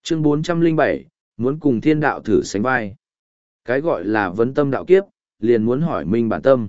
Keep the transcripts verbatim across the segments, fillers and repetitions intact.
Chương bốn trăm lẻ bảy, muốn cùng thiên đạo thử sánh vai. Cái gọi là vấn tâm đạo kiếp, liền muốn hỏi minh bản tâm.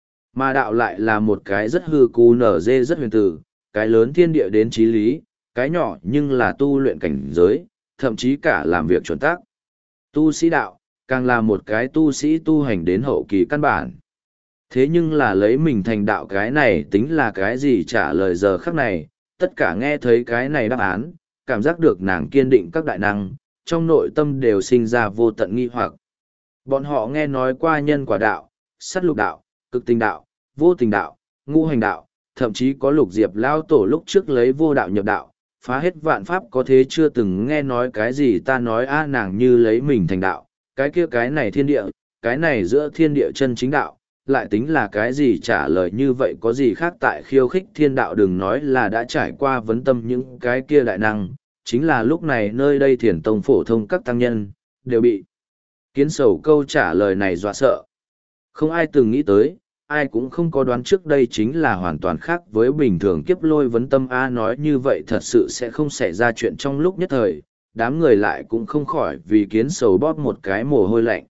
Mà đạo lại là một cái rất hư cú nở dê rất huyền tử, cái lớn thiên địa đến trí lý, cái nhỏ nhưng là tu luyện cảnh giới, thậm chí cả làm việc chuẩn tác. Tu sĩ đạo, càng là một cái tu sĩ tu hành đến hậu kỳ căn bản. Thế nhưng là lấy mình thành đạo cái này tính là cái gì trả lời giờ khắc này, tất cả nghe thấy cái này đáp án, cảm giác được nàng kiên định các đại năng, trong nội tâm đều sinh ra vô tận nghi hoặc. Bọn họ nghe nói qua nhân quả đạo, sát lục đạo, cực tình đạo, vô tình đạo, ngũ hành đạo, thậm chí có lục diệp lao tổ lúc trước lấy vô đạo nhập đạo, phá hết vạn pháp có thế chưa từng nghe nói cái gì ta nói a nàng như lấy mình thành đạo, cái kia cái này thiên địa, cái này giữa thiên địa chân chính đạo, lại tính là cái gì trả lời như vậy có gì khác tại khiêu khích thiên đạo đừng nói là đã trải qua vấn tâm những cái kia đại năng, chính là lúc này nơi đây thiền tông phổ thông các tăng nhân, đều bị kiến sầu câu trả lời này dọa sợ. Không ai từng nghĩ tới, ai cũng không có đoán trước đây chính là hoàn toàn khác với bình thường kiếp lôi vấn tâm A nói như vậy thật sự sẽ không xảy ra chuyện trong lúc nhất thời, đám người lại cũng không khỏi vì kiến sầu bóp một cái mồ hôi lạnh.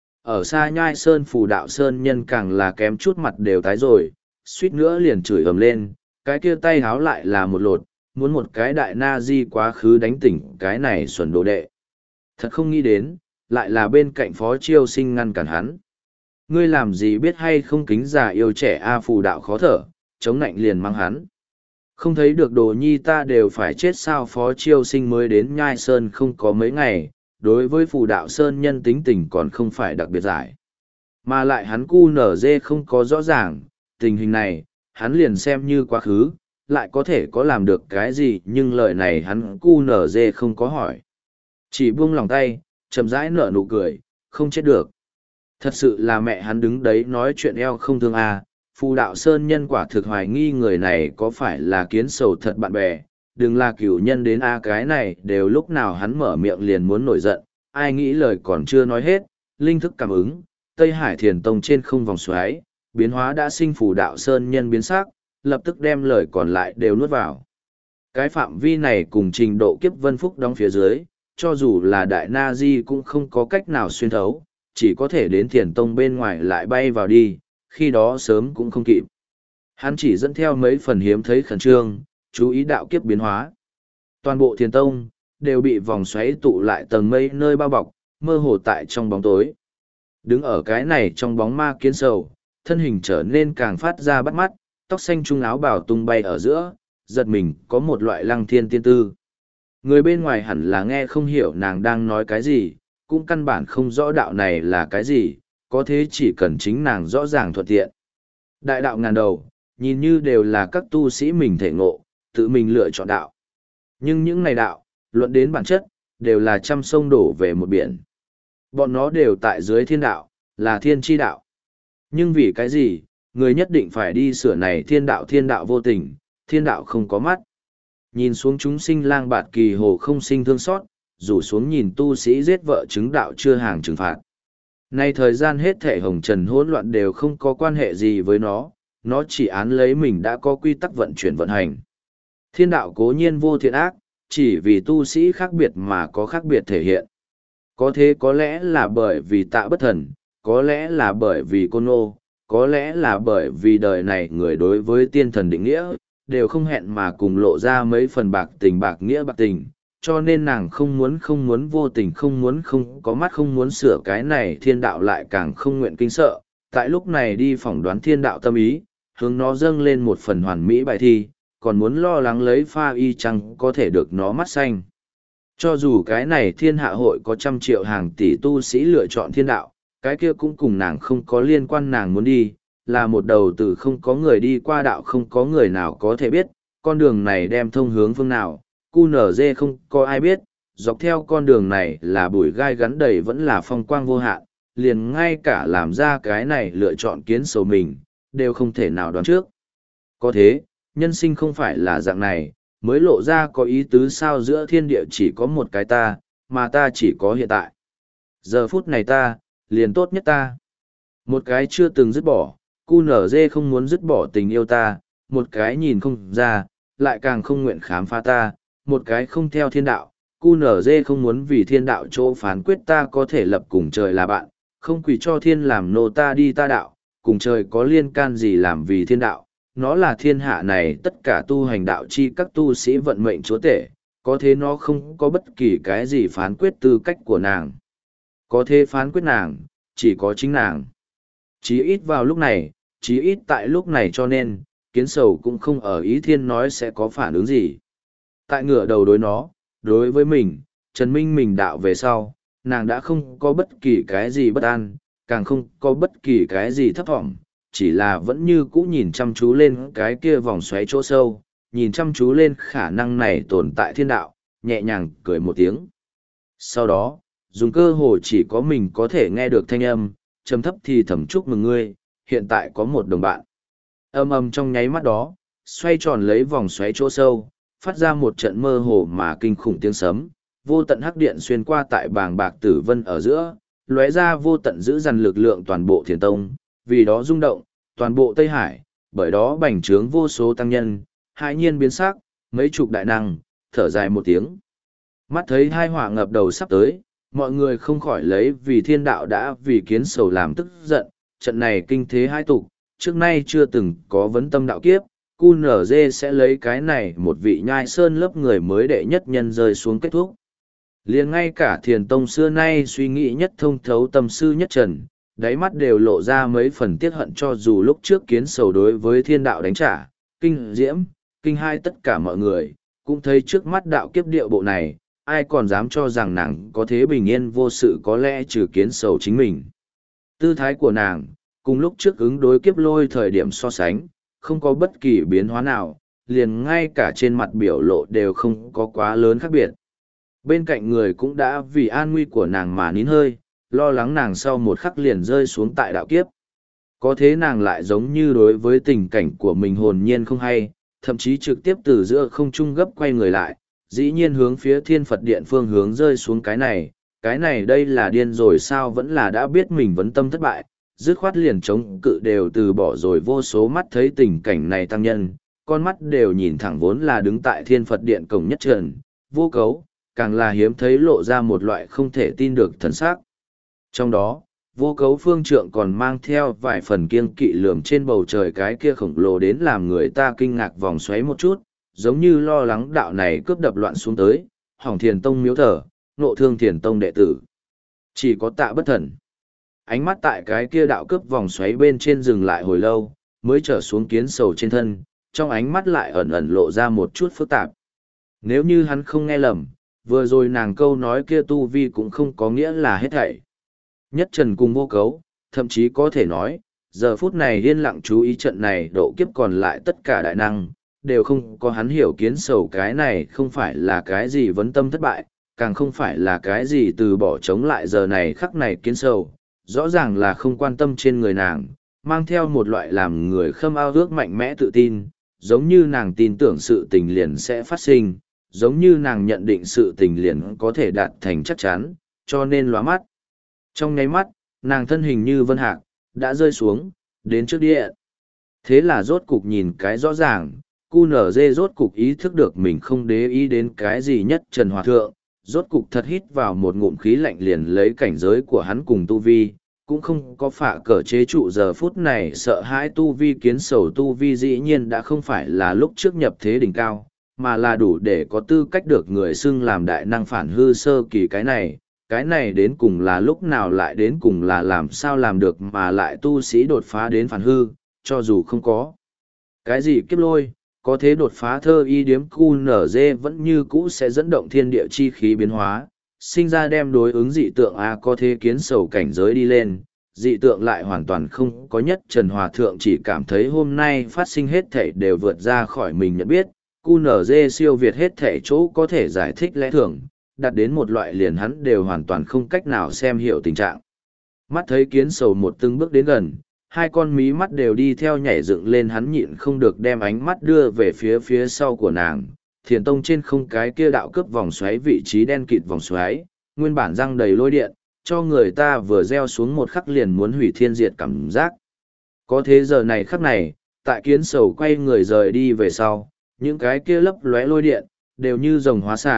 Ở xa nhai sơn phù đạo sơn nhân càng là kém chút mặt đều tái rồi, suýt nữa liền chửi ầm lên, cái kia tay háo lại là một lột, muốn một cái đại na di quá khứ đánh tỉnh cái này xuẩn đồ đệ. Thật không nghĩ đến, lại là bên cạnh phó chiêu sinh ngăn cản hắn. Ngươi làm gì biết hay không kính già yêu trẻ A phù đạo khó thở, chống nạnh liền mang hắn. Không thấy được đồ nhi ta đều phải chết sao phó chiêu sinh mới đến nhai sơn không có mấy ngày, đối với phù đạo sơn nhân tính tình còn không phải đặc biệt giải. Mà lại hắn cu nở dê không có rõ ràng, tình hình này, hắn liền xem như quá khứ, lại có thể có làm được cái gì nhưng lời này hắn cu nở dê không có hỏi. Chỉ buông lòng tay, chậm rãi nở nụ cười, không chết được. Thật sự là mẹ hắn đứng đấy nói chuyện eo không thương à, phù đạo sơn nhân quả thực hoài nghi người này có phải là kiến sầu thật bạn bè, đừng là cửu nhân đến a cái này đều lúc nào hắn mở miệng liền muốn nổi giận, ai nghĩ lời còn chưa nói hết, linh thức cảm ứng, Tây Hải Thiền Tông trên không vòng xoáy, biến hóa đã sinh phù đạo sơn nhân biến sắc, lập tức đem lời còn lại đều nuốt vào. Cái phạm vi này cùng trình độ kiếp vân phúc đóng phía dưới, cho dù là đại na di cũng không có cách nào xuyên thấu, chỉ có thể đến Thiền Tông bên ngoài lại bay vào đi, khi đó sớm cũng không kịp. Hắn chỉ dẫn theo mấy phần hiếm thấy khẩn trương, chú ý đạo kiếp biến hóa. Toàn bộ Thiền Tông đều bị vòng xoáy tụ lại tầng mây nơi bao bọc, mơ hồ tại trong bóng tối. Đứng ở cái này trong bóng ma kiến sầu, thân hình trở nên càng phát ra bắt mắt, tóc xanh trung áo bào tung bay ở giữa, giật mình có một loại lăng thiên tiên tư. Người bên ngoài hẳn là nghe không hiểu nàng đang nói cái gì, cũng căn bản không rõ đạo này là cái gì, có thế chỉ cần chính nàng rõ ràng thuận tiện. Đại đạo ngàn đầu, nhìn như đều là các tu sĩ mình thể ngộ, tự mình lựa chọn đạo. Nhưng những này đạo, luận đến bản chất, đều là trăm sông đổ về một biển. Bọn nó đều tại dưới thiên đạo, là thiên tri đạo. Nhưng vì cái gì, người nhất định phải đi sửa này thiên đạo thiên đạo vô tình, thiên đạo không có mắt. Nhìn xuống chúng sinh lang bạt kỳ hồ không sinh thương xót, rủ xuống nhìn tu sĩ giết vợ chứng đạo chưa hàng trừng phạt. Nay thời gian hết thể hồng trần hỗn loạn đều không có quan hệ gì với nó, nó chỉ án lấy mình đã có quy tắc vận chuyển vận hành. Thiên đạo cố nhiên vô thiện ác, chỉ vì tu sĩ khác biệt mà có khác biệt thể hiện. Có thế có lẽ là bởi vì tạ bất thần, có lẽ là bởi vì côn ô, có lẽ là bởi vì đời này người đối với tiên thần định nghĩa, đều không hẹn mà cùng lộ ra mấy phần bạc tình bạc nghĩa bạc tình, cho nên nàng không muốn không muốn vô tình không muốn không có mắt không muốn sửa cái này thiên đạo lại càng không nguyện kinh sợ, tại lúc này đi phỏng đoán thiên đạo tâm ý, hướng nó dâng lên một phần hoàn mỹ bài thi, còn muốn lo lắng lấy pha y chăng có thể được nó mắt xanh. Cho dù cái này thiên hạ hội có trăm triệu hàng tỷ tu sĩ lựa chọn thiên đạo, cái kia cũng cùng nàng không có liên quan nàng muốn đi, là một đầu từ không có người đi qua đạo không có người nào có thể biết, con đường này đem thông hướng phương nào, cu nở dê không có ai biết, dọc theo con đường này là bụi gai gắn đầy vẫn là phong quang vô hạn, liền ngay cả làm ra cái này lựa chọn kiến sầu mình, đều không thể nào đoán trước. Có thế, nhân sinh không phải là dạng này, mới lộ ra có ý tứ sao giữa thiên địa chỉ có một cái ta, mà ta chỉ có hiện tại. Giờ phút này ta, liền tốt nhất ta. Một cái chưa từng dứt bỏ, cu nở dê không muốn dứt bỏ tình yêu ta, một cái nhìn không ra, lại càng không nguyện khám phá ta, một cái không theo thiên đạo, Cu nở dê không muốn vì thiên đạo chỗ phán quyết ta có thể lập cùng trời là bạn, không quỳ cho thiên làm nô ta đi ta đạo, cùng trời có liên can gì làm vì thiên đạo, nó là thiên hạ này tất cả tu hành đạo chi các tu sĩ vận mệnh chúa tể, có thế nó không có bất kỳ cái gì phán quyết tư cách của nàng. Có thế phán quyết nàng, chỉ có chính nàng. Chí ít vào lúc này, chí ít tại lúc này cho nên, kiến sầu cũng không ở ý thiên nói sẽ có phản ứng gì. Tại ngửa đầu đối nó, đối với mình, Trần Minh mình đạo về sau, nàng đã không có bất kỳ cái gì bất an, càng không có bất kỳ cái gì thấp thỏm, chỉ là vẫn như cũ nhìn chăm chú lên cái kia vòng xoáy chỗ sâu, nhìn chăm chú lên khả năng này tồn tại thiên đạo, nhẹ nhàng cười một tiếng. Sau đó, dùng cơ hồ chỉ có mình có thể nghe được thanh âm, trầm thấp thì thầm chúc mừng ngươi, hiện tại có một đồng bạn. Âm âm trong nháy mắt đó, xoay tròn lấy vòng xoáy chỗ sâu, phát ra một trận mơ hồ mà kinh khủng tiếng sấm, vô tận hắc điện xuyên qua tại bàng bạc tử vân ở giữa, lóe ra vô tận giữ dằn lực lượng toàn bộ thiền tông, vì đó rung động, toàn bộ Tây Hải, bởi đó bành trướng vô số tăng nhân, hãi nhiên biến sắc, mấy chục đại năng, thở dài một tiếng. Mắt thấy hai họa ngập đầu sắp tới, mọi người không khỏi lấy vì thiên đạo đã vì kiến sầu làm tức giận, trận này kinh thế hai tục, trước nay chưa từng có vấn tâm đạo kiếp, cu nở dê sẽ lấy cái này một vị nhai sơn lớp người mới đệ nhất nhân rơi xuống kết thúc. Liền ngay cả thiền tông xưa nay suy nghĩ nhất thông thấu tâm sư nhất trần, đáy mắt đều lộ ra mấy phần tiết hận cho dù lúc trước kiến sầu đối với thiên đạo đánh trả, kinh diễm, kinh hai tất cả mọi người, cũng thấy trước mắt đạo kiếp điệu bộ này, ai còn dám cho rằng nàng có thế bình yên vô sự có lẽ trừ kiến sầu chính mình. Tư thái của nàng, cùng lúc trước ứng đối kiếp lôi thời điểm so sánh, không có bất kỳ biến hóa nào, liền ngay cả trên mặt biểu lộ đều không có quá lớn khác biệt. Bên cạnh người cũng đã vì an nguy của nàng mà nín hơi, lo lắng nàng sau một khắc liền rơi xuống tại đạo kiếp. Có thế nàng lại giống như đối với tình cảnh của mình hồn nhiên không hay, thậm chí trực tiếp từ giữa không trung gấp quay người lại, dĩ nhiên hướng phía thiên Phật điện phương hướng rơi xuống cái này, cái này đây là điên rồi sao vẫn là đã biết mình vấn tâm thất bại, dứt khoát liền chống cự đều từ bỏ rồi vô số mắt thấy tình cảnh này tăng nhân, con mắt đều nhìn thẳng vốn là đứng tại thiên Phật điện cổng nhất trần, vô cấu, càng là hiếm thấy lộ ra một loại không thể tin được thần sắc. Trong đó, vô cấu phương trượng còn mang theo vài phần kiêng kỵ lườm trên bầu trời cái kia khổng lồ đến làm người ta kinh ngạc vòng xoáy một chút, giống như lo lắng đạo này cướp đập loạn xuống tới, hỏng thiền tông miếu thờ, nộ thương thiền tông đệ tử. Chỉ có tạ bất thần. Ánh mắt tại cái kia đạo cướp vòng xoáy bên trên dừng lại hồi lâu, mới trở xuống kiến sầu trên thân, trong ánh mắt lại ẩn ẩn lộ ra một chút phức tạp. Nếu như hắn không nghe lầm, vừa rồi nàng câu nói kia tu vi cũng không có nghĩa là hết thảy. Nhất trần cùng vô cấu, thậm chí có thể nói, giờ phút này yên lặng chú ý trận này độ kiếp còn lại tất cả đại năng, đều không có hắn hiểu kiến sầu cái này không phải là cái gì vấn tâm thất bại, càng không phải là cái gì từ bỏ chống lại giờ này khắc này kiến sầu, rõ ràng là không quan tâm trên người nàng, mang theo một loại làm người khâm ao ước mạnh mẽ tự tin, giống như nàng tin tưởng sự tình liền sẽ phát sinh, giống như nàng nhận định sự tình liền có thể đạt thành chắc chắn, cho nên lóa mắt. Trong nháy mắt, nàng thân hình như vân hạc, đã rơi xuống, đến trước địa. Thế là rốt cục nhìn cái rõ ràng, cu nở dê rốt cục ý thức được mình không để ý đến cái gì nhất trần hòa thượng, rốt cục thật hít vào một ngụm khí lạnh liền lấy cảnh giới của hắn cùng tu vi, cũng không có phả cờ chế trụ giờ phút này sợ hãi tu vi kiến sầu tu vi dĩ nhiên đã không phải là lúc trước nhập thế đỉnh cao, mà là đủ để có tư cách được người xưng làm đại năng phản hư sơ kỳ cái này, cái này đến cùng là lúc nào lại đến cùng là làm sao làm được mà lại tu sĩ đột phá đến phản hư, cho dù không có. Cái gì kiếp lôi, có thế đột phá thơ y điếm cu nở dê vẫn như cũ sẽ dẫn động thiên địa chi khí biến hóa, sinh ra đem đối ứng dị tượng A có thế kiến sầu cảnh giới đi lên, dị tượng lại hoàn toàn không có nhất Trần Hòa Thượng chỉ cảm thấy hôm nay phát sinh hết thể đều vượt ra khỏi mình nhận biết, cu nở dê siêu việt hết thể chỗ có thể giải thích lẽ thường, đạt đến một loại liền hắn đều hoàn toàn không cách nào xem hiểu tình trạng. Mắt thấy kiến sầu một từng bước đến gần, hai con mí mắt đều đi theo nhảy dựng lên hắn nhịn không được đem ánh mắt đưa về phía phía sau của nàng. Thiền tông trên không cái kia đạo cướp vòng xoáy vị trí đen kịt vòng xoáy, nguyên bản răng đầy lôi điện, cho người ta vừa gieo xuống một khắc liền muốn hủy thiên diệt cảm giác. Có thế giờ này khắc này, tại kiến sầu quay người rời đi về sau, những cái kia lấp lóe lôi điện, đều như rồng hóa xả,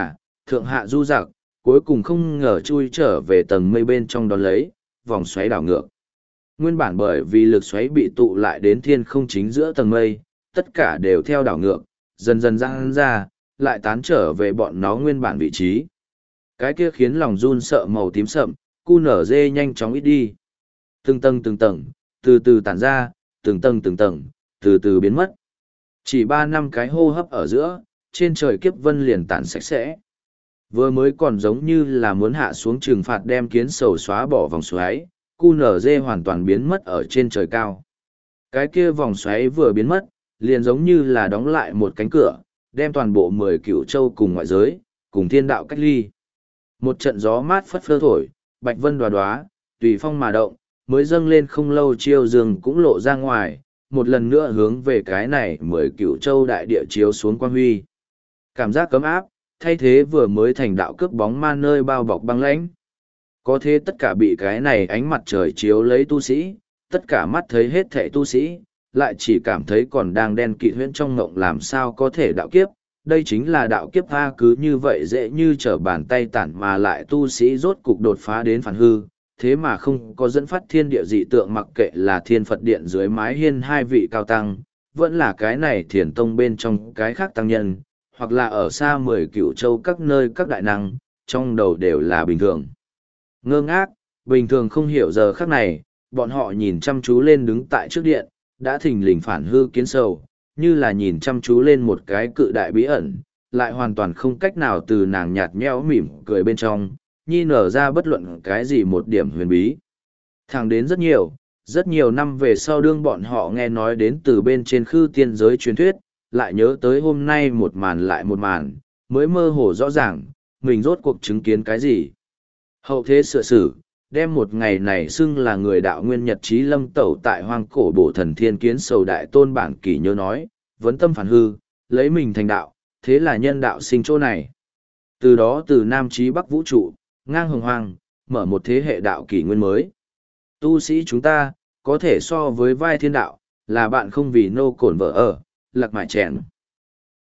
Thượng hạ du giặc, cuối cùng không ngờ chui trở về tầng mây bên trong đó lấy, vòng xoáy đảo ngược. Nguyên bản bởi vì lực xoáy bị tụ lại đến thiên không chính giữa tầng mây, tất cả đều theo đảo ngược, dần dần giãn ra, lại tán trở về bọn nó nguyên bản vị trí. Cái kia khiến lòng run sợ màu tím sậm, cu nở dê nhanh chóng ít đi. Từng tầng từng tầng, từ từ tản ra, từng tầng từng tầng, từ từ biến mất. Chỉ ba năm cái hô hấp ở giữa, trên trời kiếp vân liền tản sạch sẽ. Vừa mới còn giống như là muốn hạ xuống trừng phạt đem kiến sầu xóa bỏ vòng xoáy, cu nở dê hoàn toàn biến mất ở trên trời cao. Cái kia vòng xoáy vừa biến mất, liền giống như là đóng lại một cánh cửa, đem toàn bộ mười cửu châu cùng ngoại giới, cùng thiên đạo cách ly. Một trận gió mát phất phơ thổi, bạch vân đoá đoá, tùy phong mà động, mới dâng lên không lâu chiêu dương cũng lộ ra ngoài, một lần nữa hướng về cái này mười cửu châu đại địa chiếu xuống quang huy. Cảm giác cấm áp, thay thế vừa mới thành đạo cướp bóng ma nơi bao bọc băng lãnh. Có thế tất cả bị cái này ánh mặt trời chiếu lấy tu sĩ, tất cả mắt thấy hết thảy tu sĩ, lại chỉ cảm thấy còn đang đen kịt huyễn trong ngộng làm sao có thể đạo kiếp. Đây chính là đạo kiếp tha, cứ như vậy dễ như trở bàn tay tản mà lại tu sĩ rốt cục đột phá đến phản hư, thế mà không có dẫn phát thiên địa dị tượng, mặc kệ là thiên Phật điện dưới mái hiên hai vị cao tăng, vẫn là cái này thiền tông bên trong cái khác tăng nhân, hoặc là ở xa mười cửu châu các nơi các đại năng, trong đầu đều là bình thường. Ngơ ngác, bình thường không hiểu giờ khắc này, bọn họ nhìn chăm chú lên đứng tại trước điện, đã thình lình phản hư kiến sầu, như là nhìn chăm chú lên một cái cự đại bí ẩn, lại hoàn toàn không cách nào từ nàng nhạt nhẽo mỉm cười bên trong, nhi nở ra bất luận cái gì một điểm huyền bí. Thẳng đến rất nhiều, rất nhiều năm về sau đương bọn họ nghe nói đến từ bên trên khư tiên giới truyền thuyết, lại nhớ tới hôm nay một màn lại một màn, mới mơ hồ rõ ràng, mình rốt cuộc chứng kiến cái gì. Hậu thế sửa sử, đem một ngày này xưng là người đạo nguyên nhật trí lâm tẩu tại hoang cổ bổ thần thiên kiến sầu đại tôn bản kỷ nhớ nói, vấn tâm phản hư, lấy mình thành đạo, thế là nhân đạo sinh chỗ này. Từ đó từ Nam Chí Bắc vũ trụ, ngang hồng hoang, mở một thế hệ đạo kỷ nguyên mới. Tu sĩ chúng ta, có thể so với vai thiên đạo, là bạn không vì nô cổn vợ ở, lạc mại chèn.